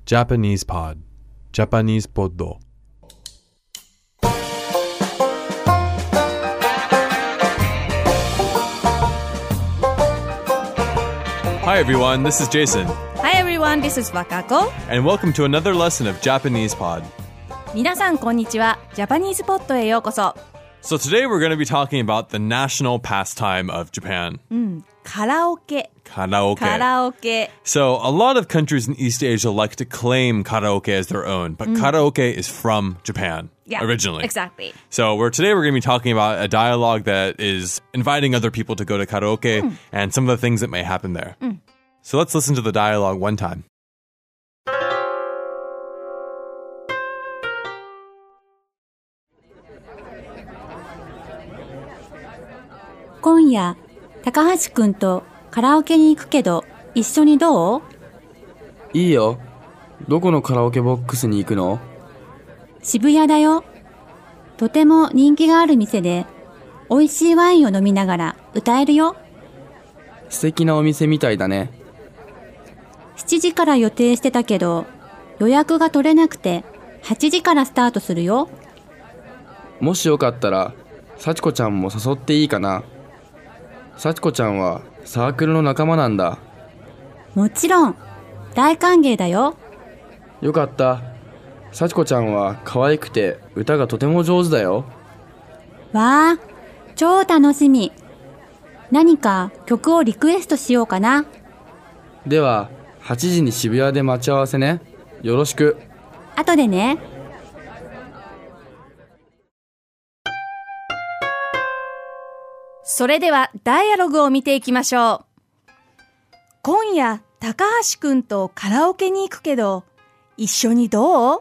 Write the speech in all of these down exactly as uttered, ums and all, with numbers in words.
Japanese Pod Japanese Poddo Hi everyone, this is Jason. Hi everyone, this is Wakako. And welcome to another lesson of Japanese Pod. 皆さんこんにちは。ジャパニーズポッドへようこそ。 So today we're going to be talking about the national pastime of Japan. うん、カラオケ。 Karaoke. カラオケ。 So a lot of countries in East Asia like to claim karaoke as their own, but karaoke is from Japan Yeah, originally. Exactly. So we're today we're going to be talking about a dialogue that is inviting other people to go to karaoke Mm. and some of the things that may happen there. Mm. So let's listen to the dialogue one time. 今夜、高橋くんとカラオケに行くけど、一緒にどう？ いいよ。どこのカラオケボックスに行くの？ 渋谷だよ。とても人気がある店で、美味しいワインを飲みながら歌えるよ。 素敵なお店みたいだね。 しちじから予定してたけど、予約が取れなくて、はちじからスタートするよ。 もしよかったら、幸子ちゃんも誘っていいかな。幸子ちゃんはサークルの仲間なんだ。 もちろん、大歓迎だよ。 よかった。幸子ちゃんは可愛くて歌がとても上手だよ。 わあ、超楽しみ。何か曲をリクエストしようかな。 では、はちじに渋谷で待ち合わせね。よろしく。 後でね。 それではダイアログを見ていきましょう。今夜、高橋くんとカラオケに行くけど、一緒にどう？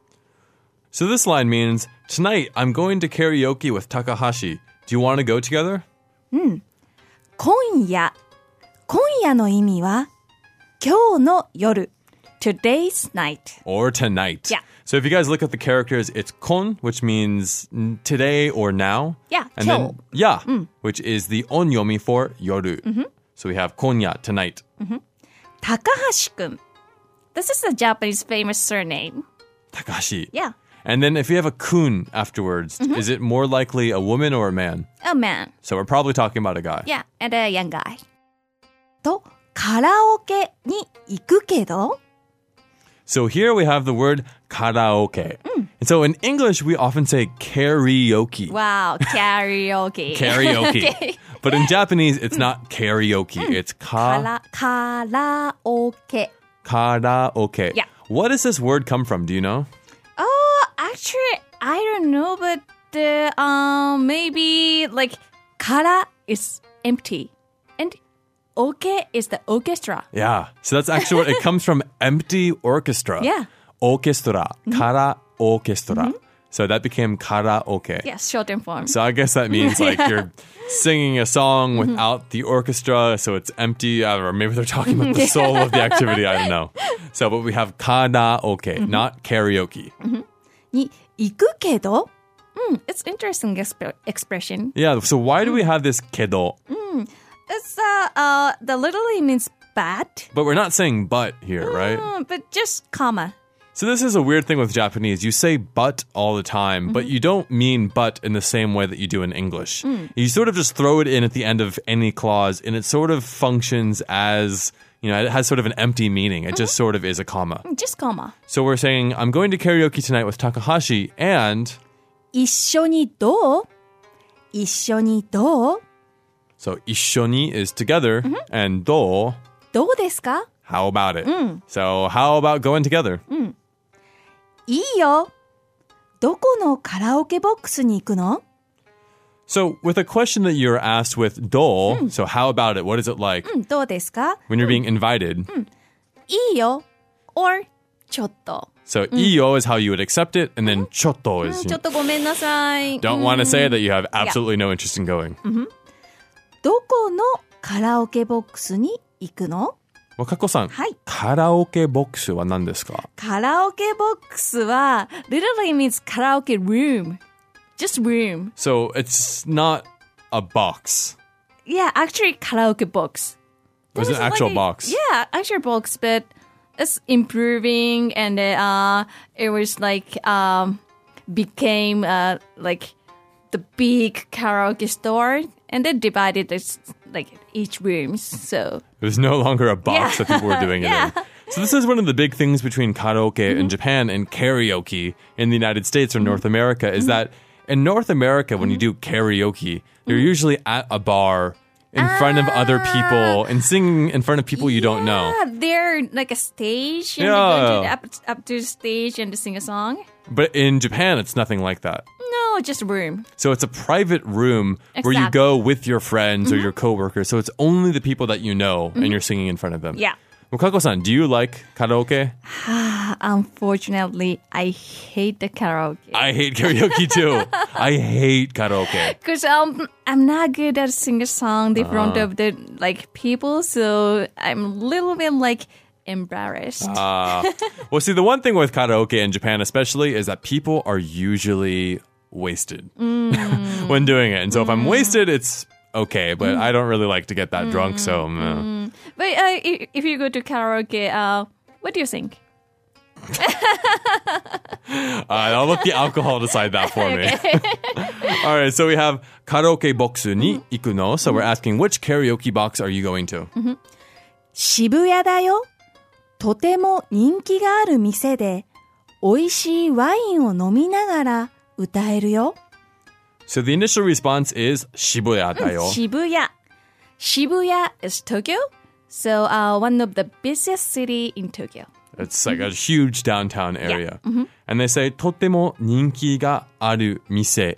So this line means, tonight I'm going to karaoke with Takahashi. Do you want to go together? うん。今夜。今夜の意味は、今日の夜。Today's night. Or tonight. Yeah. So if you guys look at the characters, it's kon, which means today or now. Yeah, And kyou. then ya, which is the onyomi for yoru. So we have konya, tonight. 高橋くん。This is a Japanese famous surname. Takahashi. Yeah. And then if you have a kun afterwards, is it more likely a woman or a man? A man. So we're probably talking about a guy. Yeah, and a young guy. と、カラオケに行くけど So here we have the word karaoke. And so in English, we often say karaoke. Wow, karaoke. Karaoke. Okay. But in Japanese, it's not karaoke. It's カ ka ラ、カラオケ。 karaoke. Yeah. What does this word come from? Do you know? Oh, actually, I don't know, but uh, um, maybe like kara is empty. And oke is the orchestra. Yeah. So that's actually what it comes from, empty orchestra. Yeah. Orchestra. Kara orchestra. So that became karaoke. Yes, shortened form. So I guess that means like you're singing a song without the orchestra, so it's empty, or maybe they're talking about the soul of the activity, I don't know. So, but we have karaoke, not karaoke. に行くけど Mm, it's interesting exp- expression. Yeah, so why do we have this kedo? It's uh, uh, the literally means but, But we're not saying but here, right? mm, but just comma. So this is a weird thing with Japanese. You say but all the time, but you don't mean but in the same way that you do in English. You sort of just throw it in at the end of any clause, and it sort of functions as, you know, it has sort of an empty meaning. It just sort of is a comma. Just comma. So we're saying, I'm going to karaoke tonight with Takahashi, and... 一緒にどう？一緒にどう？ So, 一緒に is together, and どう? どうですか？ How about it? So, how about going together? いいよ。どこのカラオケボックスに行くの？ So, with a question that you're asked with どう, so how about it? What is it like うん、どうですか？ when you're being invited? いいよ。or ちょっと。 So, いいよ is how you would accept it, and then ちょっと is ちょっとごめんなさい。 don't want to say that you have absolutely no interest in going. どこのカラオケボックスに行くの？ Wakako-san, はい。 カラオケボックスは何ですか？ カラオケボックスは literally means カラオケ room. Just room. So, it's not a box. Yeah, actually karaoke box. It was an There's actual like a- box. Yeah, actual box, but it's improving, and uh, it was like um, became uh, like the big karaoke store, and then divided this like each rooms. So It was no longer a box Yeah. that people were doing it Yeah. in. So this is one of the big things between karaoke in Japan and karaoke in the United States or North America is that in North America, when you do karaoke, you're usually at a bar in front of other people and singing in front of people you don't know. yeah, they're like a stage, and Yeah. they go to, up, up to the stage and to sing a song. But in Japan, it's nothing like that. No, just a room. So it's a private room where you Exactly. go with your friends or your coworkers. So it's only the people that you know and you're singing in front of them. Yeah. Well, Kako-san, do you like karaoke? Unfortunately, I hate the karaoke. I hate karaoke too. I hate karaoke. Because um, I'm not good at singing a song in front of the like people, so I'm a little bit like embarrassed. Uh, well, see, the one thing with karaoke in Japan, especially, is that people are usually wasted when doing it. And so if I'm wasted, it's okay, but I don't really like to get that drunk, so. mm. But uh, if, if you go to karaoke, uh, what do you think? Uh, I'll let the alcohol decide that for me. All right, so we have karaoke box ni iku no. So we're asking, which karaoke box are you going to? 渋谷だよ。とても人気がある店で、美味しいワインを飲みながら歌えるよ。 So the initial response is Shibuya da yo. Shibuya. Shibuya is Tokyo, so uh, one of the busiest city in Tokyo. It's like a huge downtown area. And they say, とても人気がある店.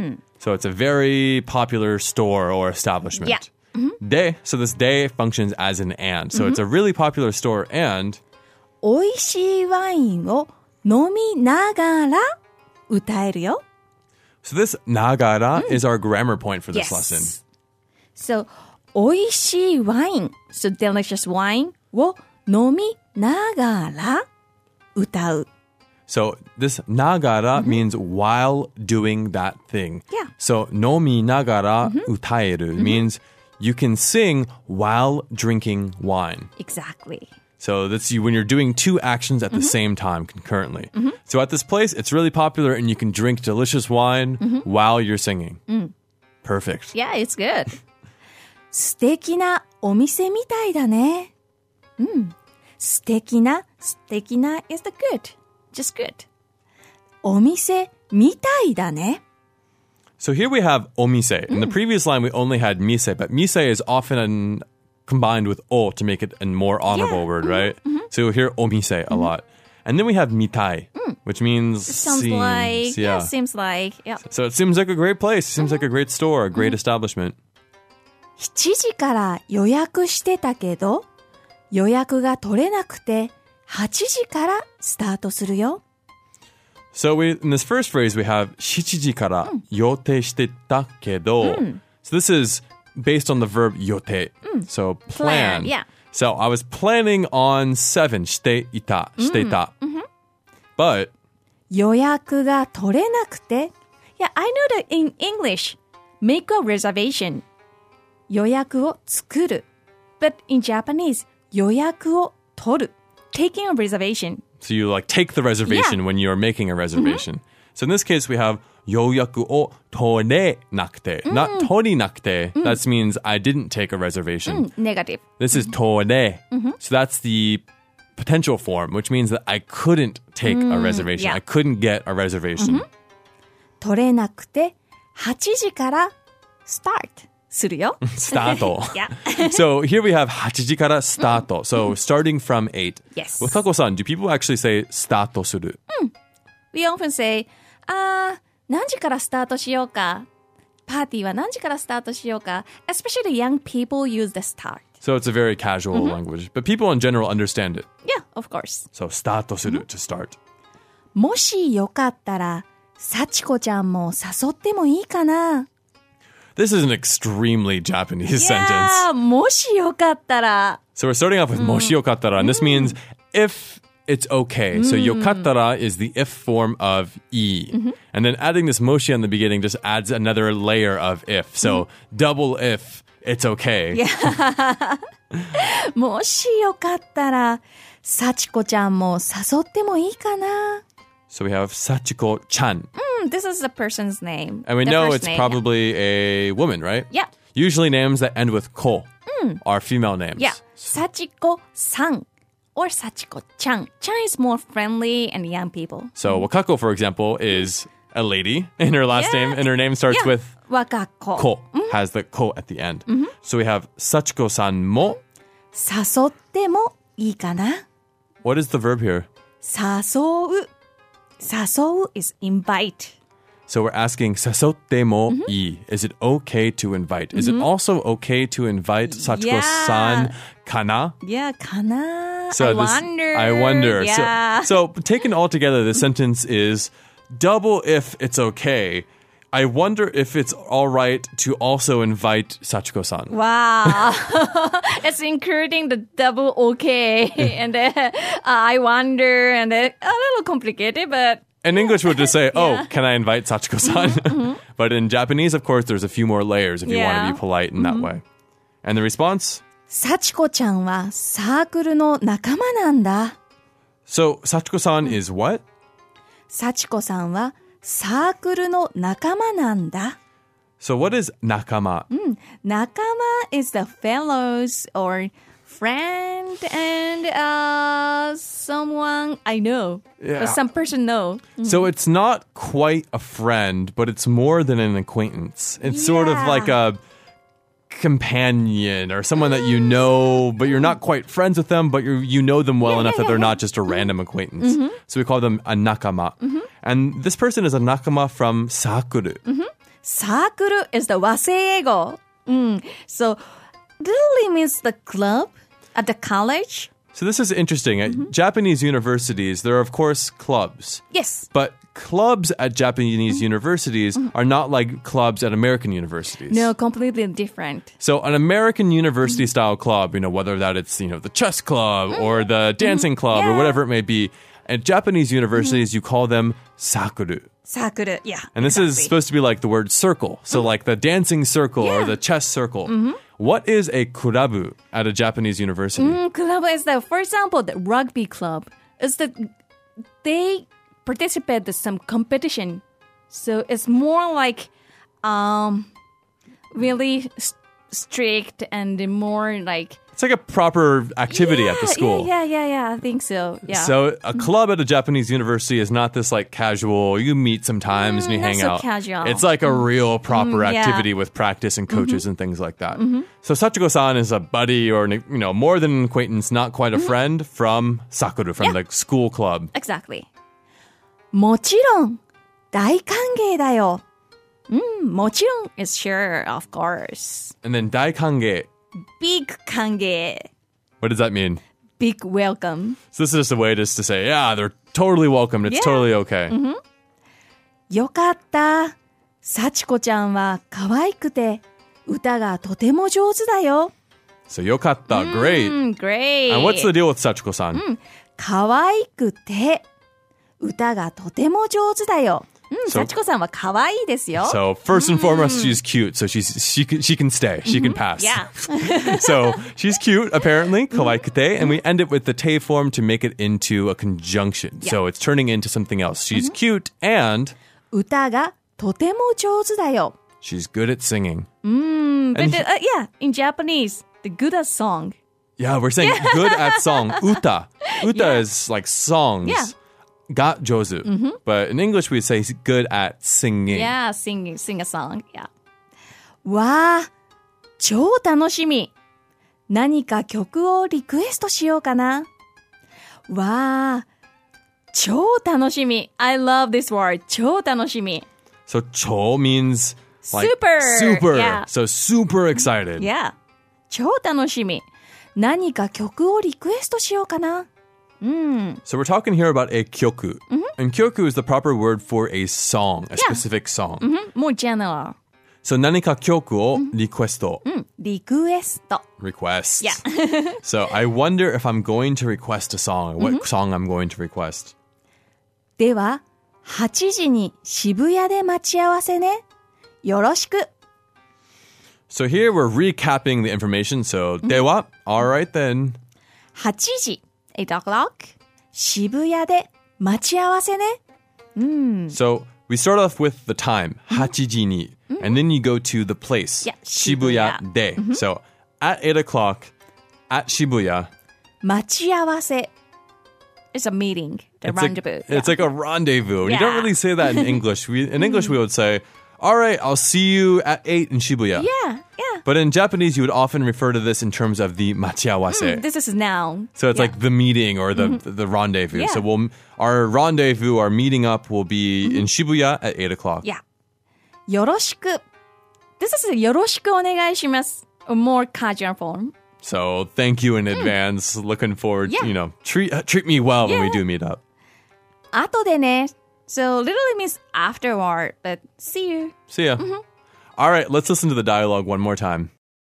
So it's a very popular store or establishment. Yeah. De, so this de functions as an and. So it's a really popular store and 美味しいワインを飲みながら歌えるよ。 so this nagara is our grammar point for this Yes. lesson. So, 美味しいワイン, so delicious wine, を飲みながら歌う。 So this nagara means while doing that thing. Yeah. So nomi nagara utaeru means you can sing while drinking wine. Exactly. So that's you when you're doing two actions at the same time concurrently. So at this place, it's really popular and you can drink delicious wine while you're singing. Perfect. Yeah, it's good. 素敵なお店みたいだね。うん。素敵な、 素敵な is the good. Just good. お店みたいだね。 So here we have omise. In the previous line, we only had mise, but mise is often combined with o to make it a more honorable Yeah. word, right? So you'll hear omise a lot. And then we have mitai, which means Sounds seems. like, yeah. yeah. seems like, yeah. So it seems like a great place. It seems like a great store, a great establishment. しちじから予約してたけど、予約が取れなくて、はちじからスタートするよ。 So we in this first phrase we have shichiji kara yote shite kedo. So this is based on the verb yote. So plan. Plan, yeah. So I was planning on seven shite ita, shite ita. But 予約が取れなくて、 Yeah, I know that in English, make a reservation. 予約を作る。 But in Japanese, 予約を取る。 taking a reservation. so you like take the reservation Yeah. when you're making a reservation. So in this case we have yoyaku o tore nakute. Not tori nakute. That means I didn't take a reservation. Negative. This is tore. So that's the potential form, which means that I couldn't take a reservation. yeah. I couldn't get a reservation. 取れなくて、はちじから start するよ。 Stato. Yeah. So here we have hachiji kara stato. So starting from eight. Yes. With Kako-san, do people actually say stato suru? We often say, あー、何時からスタートしようか。パーティーは何時からスタートしようか。Especially young people use the start. So it's a very casual language. But people in general understand it. Yeah, of course. So stato suru to start. もしよかったら、幸子ちゃんも誘ってもいいかな。 This is an extremely Japanese sentence. Yeah, もしよかったら。 So we're starting off with moshi yokattara, and this means if it's okay. So yokattara is the if form of i. And then adding this moshi on the beginning just adds another layer of if. So double if it's okay. もしよかったら、幸子ちゃんも誘ってもいいかな。 So we have Sachiko-chan. Hmm, this is the person's name. And we The know first it's name. probably a woman, right? Yeah. Usually names that end with ko are female names. Yeah. 幸子さん or 幸子ちゃん。 Chan is more friendly and young people. So Wakako, for example, is a lady in her last Yeah. name, and her name starts Yeah. with 若子。 ko, has the ko at the end. So we have Sachiko-san mo. 誘ってもいいかな。 What is the verb here? 誘う。誘う Is invite. So we're asking sasotte mo ii. Is it okay to invite? Is it also okay to invite Sachiko-san Yeah. kana? Yeah. かな。 So I this- wonder. I wonder. Yeah. So, so taken all together, the sentence is double if it's okay. I wonder if it's all right to also invite Sachiko-san. Wow. It's including the double okay. And then, uh, I wonder, and then a little complicated, but In English, we'll just say, oh, can I invite Sachiko-san? But in Japanese, of course, there's a few more layers if you want to Yeah. be polite in that way. And the response? 幸子ちゃんはサークルの仲間なんだ。 So, Sachiko-san is what? 幸子さんはサークルの仲間なんだ。 So, what is nakama? 仲間 is the fellows or friend and uh, someone I know. Yeah. Or some person know. So it's not quite a friend, but it's more than an acquaintance. It's sort of Yeah. like a companion or someone that you know, but you're not quite friends with them, but you you know them well enough that they're not just a random acquaintance. So we call them a nakama. And this person is a nakama from sakuru. サークル is the 和製英語. Mm. So literally means the club at the college. So this is interesting. At Japanese universities, there are of course clubs. Yes. But clubs at Japanese universities are not like clubs at American universities. No, completely different. So an American university style club, you know, whether that it's, you know, the chess club or the dancing club or Yeah. whatever it may be, at Japanese universities, you call them sakuru. サークル. Yeah. And this is exactly. supposed to be like the word circle. So like the dancing circle or Yeah. the chess circle. What is a kurabu at a Japanese university? Mm, club is the, for example, the rugby club. Is that they participate in some competition. So it's more like um, really s- strict and more like It's like a proper activity at the Yeah, school. Yeah, yeah, yeah, yeah. I think so. Yeah. So a club at a Japanese university is not this like casual, you meet sometimes and you Mm, hang not so out. casual. It's like a real proper Mm, yeah. activity with practice and coaches and things like that. So Sachiko-san is a buddy or you know more than an acquaintance, not quite a friend from Sakura, from the school club. exactly. もちろん大歓迎だよ。 Mm, もちろん is sure, of course. And then daikange, Big 歓迎. what does that mean? Big welcome. So this is just a way just to say, yeah, they're totally welcome. It's Yeah. totally okay. よかった。幸子ちゃんは可愛くて歌がとても上手だよ。 So yokatta, great. Mm, great. And what's the deal with Sachiko-san? 可愛くて歌がとても上手だよ。 So- 幸子さんは可愛いですよ. So first and foremost, she's cute. So she's she can she can stay. She can pass. Yeah. So she's cute, apparently, kawaikute, and we end it with the te form to make it into a conjunction. So it's turning into something else. She's cute and 歌がとても上手だよ。 she's good at singing. But uh, yeah, in Japanese, the good at song. Yeah, we're saying good at song. Uta. Uta is like songs. Yeah. Ga jozu. But in English, we say good at singing. Yeah, sing, sing a song. Yeah. わあ、超楽しみ。何か曲をリクエストしようかな。わあ、 超楽しみ. I love this word. 超楽しみ. So cho means like Super. super. Yeah. So super excited. Yeah. 超楽しみ. 何か曲をリクエストしようかな。 So we're talking here about a kyoku. And kyoku is the proper word for a song, a specific song. More general. So nanika kyoku o requesto. リクエスト。 Request. Yeah. So I wonder if I'm going to request a song, what song I'm going to request. では、はちじに渋谷で待ち合わせね。よろしく。 So here we're recapping the information. So, dewa, all right then. はちじ eight o'clock 渋谷で待ち合わせね So we start off with the time, hachiji ni, and then you go to the place, Yeah, Shibuya Shibuya. de. So at eight o'clock at Shibuya, 待ち合わせ It's a meeting, the it's, rendezvous. like, it's like a rendezvous. You don't Yeah. really say that in English. We, in English, we would say, all right, I'll see you at eight in Shibuya. Yeah, yeah. But in Japanese, you would often refer to this in terms of the machiawase. This is noun. So it's Yeah. like the meeting or the the rendezvous. Yeah. So we'll our rendezvous, our meeting up will be in Shibuya at eight o'clock. Yeah. よろしく This is よろしくお願いします. A more casual form. So thank you in advance. Looking forward, Yeah. you know, treat uh, treat me well when we Yeah. do meet up. 後でね So literally means afterward, but see you. See ya. All right, let's listen to the dialogue one more time.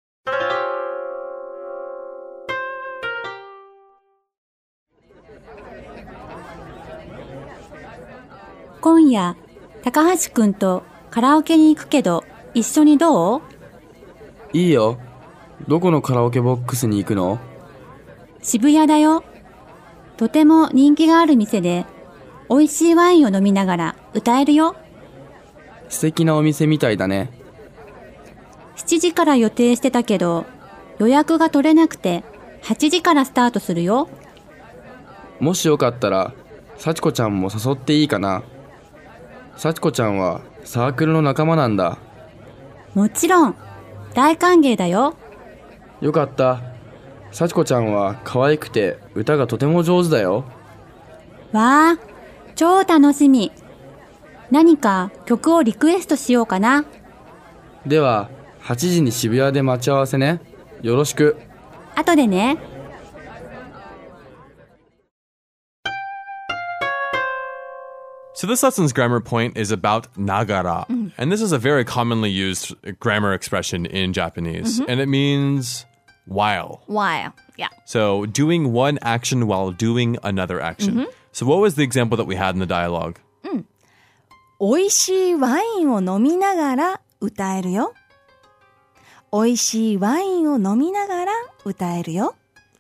今夜、高橋くんとカラオケに行くけど、一緒にどう？ いいよ。どこのカラオケボックスに行くの？ 渋谷だよ。とても人気がある店で、美味しいワインを飲みながら歌えるよ。 素敵なお店みたいだね。 しちじから予定してたけど、予約が取れなくて、はちじからスタートするよ。 もしよかったら、幸子ちゃんも誘っていいかな？幸子ちゃんはサークルの仲間なんだ。 もちろん、大歓迎だよ。 よかった。幸子ちゃんは可愛くて歌がとても上手だよ。 わあ、超楽しみ。何か曲をリクエストしようかな。 では、はちじに渋谷で待ち合わせね。よろしく。 後でね。 So this lesson's grammar point is about nagara. And this is a very commonly used grammar expression in Japanese. And it means while. While. Yeah. So doing one action while doing another action. So what was the example that we had in the dialogue? 美味しいワインを飲みながら歌えるよ美味しいワインを飲みながら歌えるよ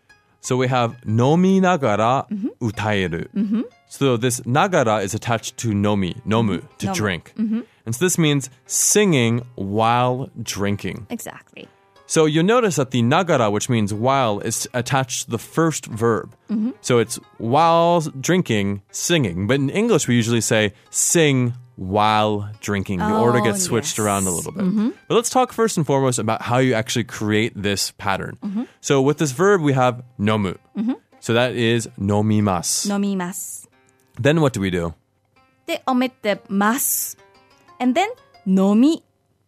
So we have nomi nagara utaeru. So this nagara is attached to nomi, nomu, to Nomu. drink. And so this means singing while drinking. Exactly. So you'll notice that the nagara, which means while, is attached to the first verb. So it's while drinking, singing. But in English, we usually say sing while drinking. The order Oh, gets switched yes. around a little bit. But let's talk first and foremost about how you actually create this pattern. So with this verb, we have nomu. So that is nomimasu. 飲みます Then what do we do? They omit the ます and then 飲み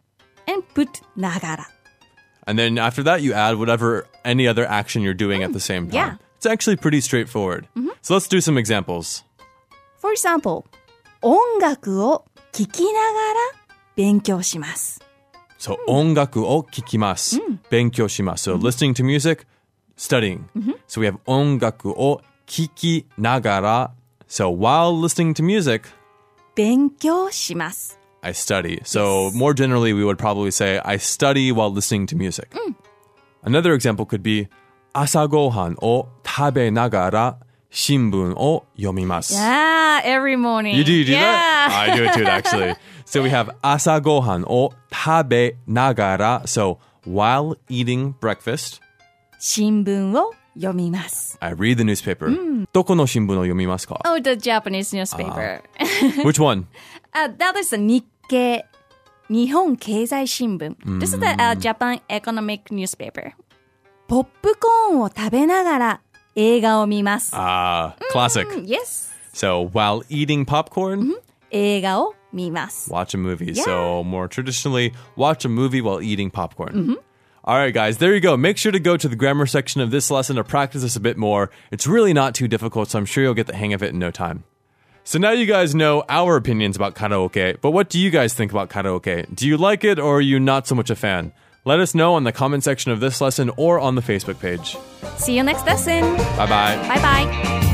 and put ながら And then after that, you add whatever, any other action you're doing at the same time. yeah. It's actually pretty straightforward. So let's do some examples. For example 音楽を聴きながら勉強します So, ongaku o kikimasu. Benkyou shimasu. So, listening to music, studying. So, we have ongaku o kiki nagara. So, while listening to music, 勉強します I study. So, more generally, we would probably say, I study while listening to music. Another example could be, asagohan o tabe nagara shinbun o yomimasu. Yeah, every morning. You do, you do yeah. that? I do it too, actually. So we have asagohan o tabe nagara. So while eating breakfast, 新聞を読みます I read the newspaper. どこの新聞を読みますか? Oh, the Japanese newspaper. Which one? uh, that is the 日経日本経済新聞 This is the uh, Japan economic newspaper. ポップコーンを食べながら映画を見ます Ah, classic. Yes. So while eating popcorn, 映画を見ます watch a movie. So more traditionally, watch a movie while eating popcorn. All right, guys, there you go. Make sure to go to the grammar section of this lesson to practice this a bit more. It's really not too difficult, so I'm sure you'll get the hang of it in no time. So now you guys know our opinions about karaoke, but what do you guys think about karaoke? Do you like it or are you not so much a fan? Let us know in the comment section of this lesson or on the Facebook page. See you next lesson. Bye-bye. Bye bye.